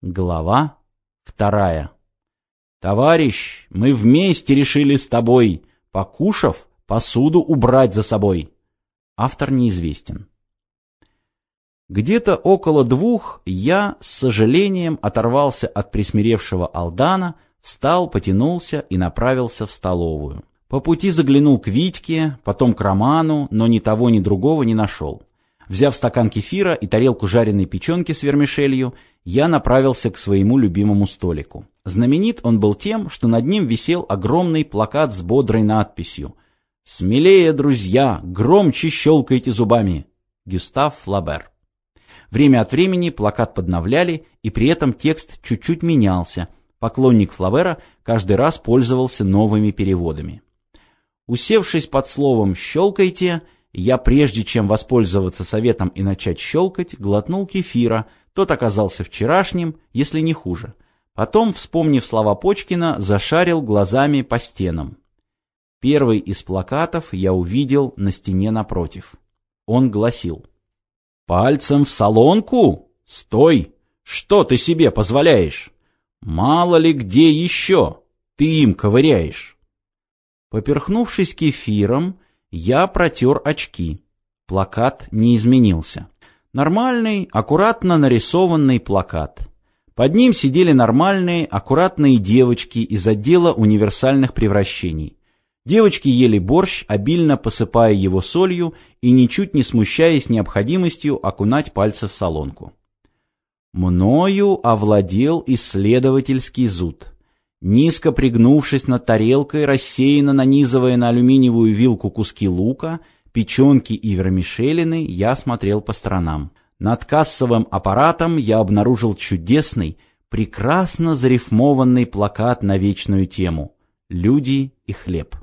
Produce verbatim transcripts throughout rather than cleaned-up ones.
Глава вторая. Товарищ, мы вместе решили с тобой, покушав, посуду убрать за собой. Автор неизвестен. Где-то около двух я с сожалением оторвался от присмиревшего Алдана, встал, потянулся и направился в столовую. По пути заглянул к Витьке, потом к Роману, но ни того, ни другого не нашел. Взяв стакан кефира и тарелку жареной печенки с вермишелью, я направился к своему любимому столику. Знаменит он был тем, что над ним висел огромный плакат с бодрой надписью «Смелее, друзья, громче щелкайте зубами. Гюстав Флабер». Время от времени плакат подновляли, и при этом текст чуть-чуть менялся. Поклонник Флабера каждый раз пользовался новыми переводами. Усевшись под словом «щелкайте», я, прежде чем воспользоваться советом и начать щелкать, глотнул кефира, тот оказался вчерашним, если не хуже. Потом, вспомнив слова Почкина, зашарил глазами по стенам. Первый из плакатов я увидел на стене напротив. Он гласил: «Пальцем в солонку? Стой! Что ты себе позволяешь? Мало ли где еще ты им ковыряешь». Поперхнувшись кефиром, я протер очки. Плакат не изменился. Нормальный, аккуратно нарисованный плакат. Под ним сидели нормальные, аккуратные девочки из отдела универсальных превращений. Девочки ели борщ, обильно посыпая его солью и ничуть не смущаясь необходимостью окунать пальцы в солонку. Мною овладел исследовательский зуд. Низко пригнувшись над тарелкой, рассеянно нанизывая на алюминиевую вилку куски лука, печенки и вермишелины, я смотрел по сторонам. Над кассовым аппаратом я обнаружил чудесный, прекрасно зарифмованный плакат на вечную тему «Люди и хлеб».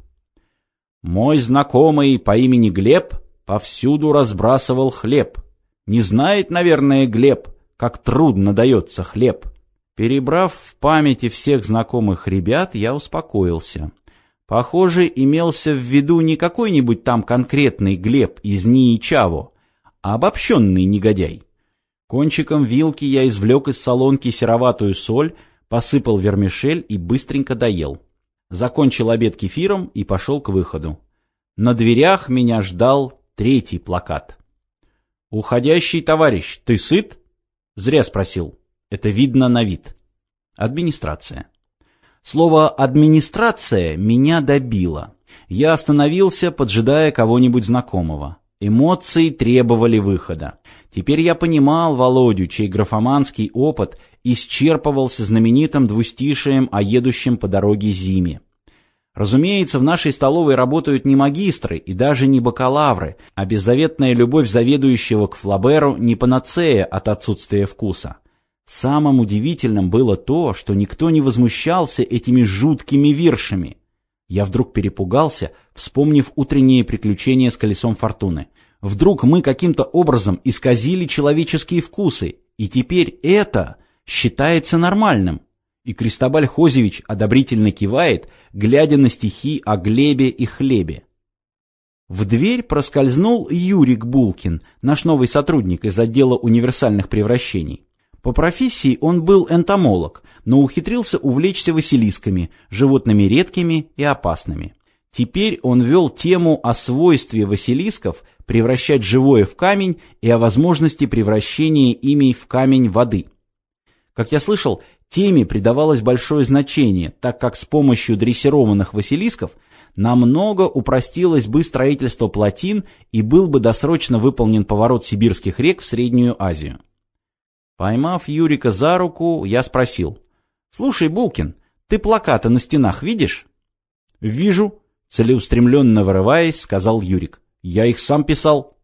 Мой знакомый по имени Глеб повсюду разбрасывал хлеб. Не знает, наверное, Глеб, как трудно дается хлеб. Перебрав в памяти всех знакомых ребят, я успокоился. Похоже, имелся в виду не какой-нибудь там конкретный Глеб из НИИ Чаво, а обобщенный негодяй. Кончиком вилки я извлек из солонки сероватую соль, посыпал вермишель и быстренько доел. Закончил обед кефиром и пошел к выходу. На дверях меня ждал третий плакат. «Уходящий товарищ, ты сыт?» Зря спросил. Это видно на вид. Администрация. Слово «администрация» меня добило. Я остановился, поджидая кого-нибудь знакомого. Эмоции требовали выхода. Теперь я понимал Володю, чей графоманский опыт исчерпывался знаменитым двустишием о едущем по дороге Зиме. Разумеется, в нашей столовой работают не магистры и даже не бакалавры, а беззаветная любовь заведующего к Флаберу не панацея от отсутствия вкуса. Самым удивительным было то, что никто не возмущался этими жуткими виршами. Я вдруг перепугался, вспомнив утренние приключения с колесом фортуны. Вдруг мы каким-то образом исказили человеческие вкусы, и теперь это считается нормальным. И Кристобаль Хозевич одобрительно кивает, глядя на стихи о Глебе и хлебе. В дверь проскользнул Юрик Булкин, наш новый сотрудник из отдела универсальных превращений. По профессии он был энтомолог, но ухитрился увлечься василисками, животными редкими и опасными. Теперь он вел тему о свойстве василисков превращать живое в камень и о возможности превращения ими в камень воды. Как я слышал, теме придавалось большое значение, так как с помощью дрессированных василисков намного упростилось бы строительство плотин и был бы досрочно выполнен поворот сибирских рек в Среднюю Азию. Поймав Юрика за руку, я спросил: «Слушай, Булкин, ты плакаты на стенах видишь?» «Вижу», — целеустремленно вырываясь, сказал Юрик. «Я их сам писал».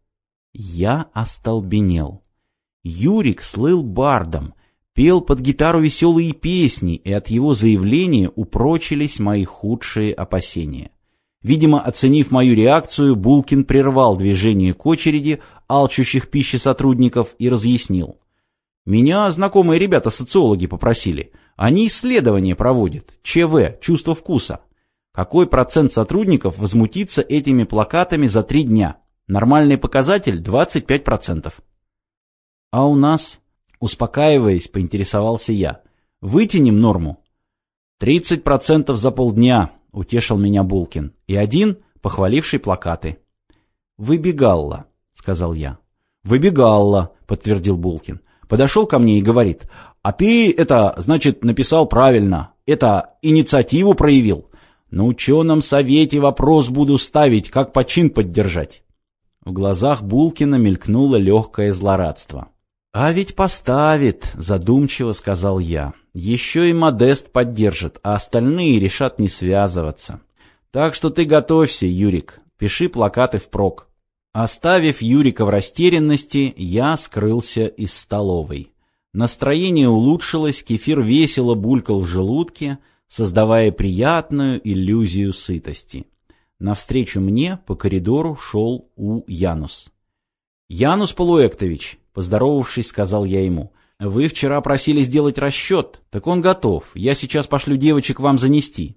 Я остолбенел. Юрик слыл бардом, пел под гитару веселые песни, и от его заявления упрочились мои худшие опасения. Видимо, оценив мою реакцию, Булкин прервал движение к очереди алчущих пищи сотрудников и разъяснил. «Меня знакомые ребята-социологи попросили. Они исследования проводят. ЧВ, чувство вкуса. Какой процент сотрудников возмутится этими плакатами за три дня? Нормальный показатель двадцать пять процентов». «А у нас?» Успокаиваясь, поинтересовался я. Вытянем норму? Тридцать процентов за полдня, утешил меня Булкин. И один, похваливший плакаты. Выбегалла, сказал я. Выбегалла, подтвердил Булкин. Подошел ко мне и говорит: а ты это, значит, написал правильно, это инициативу проявил. На ученом совете вопрос буду ставить, как почин поддержать. В глазах Булкина мелькнуло легкое злорадство. «А ведь поставит», — задумчиво сказал я. «Еще и Модест поддержит, а остальные решат не связываться. Так что ты готовься, Юрик, пиши плакаты впрок». Оставив Юрика в растерянности, я скрылся из столовой. Настроение улучшилось, кефир весело булькал в желудке, создавая приятную иллюзию сытости. Навстречу мне по коридору шел У. Янус. «Янус Полуэктович», — поздоровавшись, сказал я ему, — «вы вчера просили сделать расчет, так он готов, я сейчас пошлю девочек вам занести».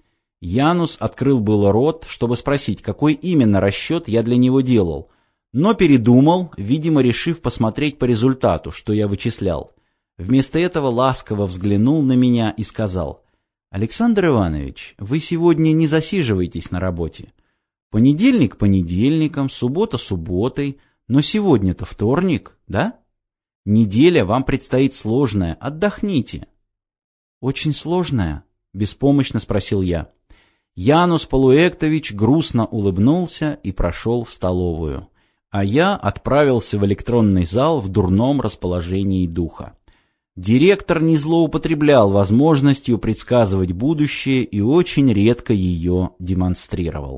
Янус открыл было рот, чтобы спросить, какой именно расчет я для него делал, но передумал, видимо, решив посмотреть по результату, что я вычислял. Вместо этого ласково взглянул на меня и сказал: «Александр Иванович, вы сегодня не засиживаетесь на работе. Понедельник понедельником, суббота субботой, но сегодня-то вторник, да? Неделя вам предстоит сложная, отдохните». «Очень сложная?» — беспомощно спросил я. Янус Полуэктович грустно улыбнулся и прошел в столовую, а я отправился в электронный зал в дурном расположении духа. Директор не злоупотреблял возможностью предсказывать будущее и очень редко ее демонстрировал.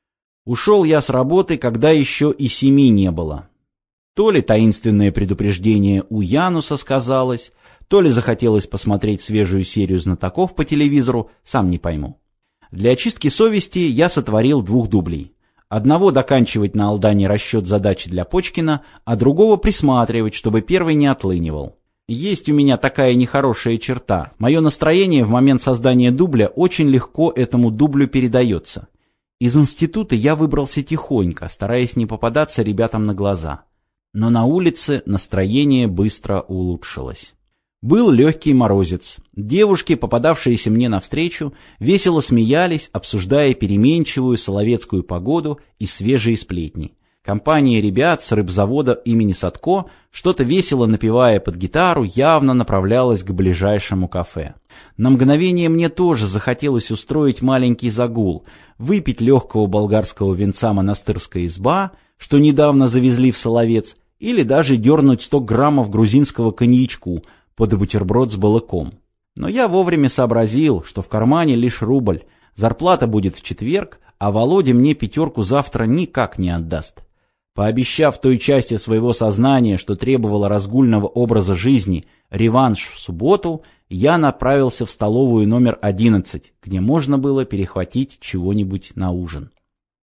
Ушел я с работы, когда еще и семи не было. То ли таинственное предупреждение у Януса сказалось, то ли захотелось посмотреть свежую серию «Знатоков» по телевизору, сам не пойму. Для очистки совести я сотворил двух дублей. Одного доканчивать на Алдане расчет задачи для Почкина, а другого присматривать, чтобы первый не отлынивал. Есть у меня такая нехорошая черта. Мое настроение в момент создания дубля очень легко этому дублю передается. Из института я выбрался тихонько, стараясь не попадаться ребятам на глаза. Но на улице настроение быстро улучшилось. Был легкий морозец. Девушки, попадавшиеся мне навстречу, весело смеялись, обсуждая переменчивую соловецкую погоду и свежие сплетни. Компания ребят с рыбзавода имени Садко, что-то весело напевая под гитару, явно направлялась к ближайшему кафе. На мгновение мне тоже захотелось устроить маленький загул, выпить легкого болгарского винца «Монастырская изба», что недавно завезли в Соловец, или даже дернуть сто граммов грузинского коньячку под бутерброд с балыком. Но я вовремя сообразил, что в кармане лишь рубль, зарплата будет в четверг, а Володя мне пятерку завтра никак не отдаст. Пообещав той части своего сознания, что требовало разгульного образа жизни, реванш в субботу, я направился в столовую номер одиннадцать, где можно было перехватить чего-нибудь на ужин.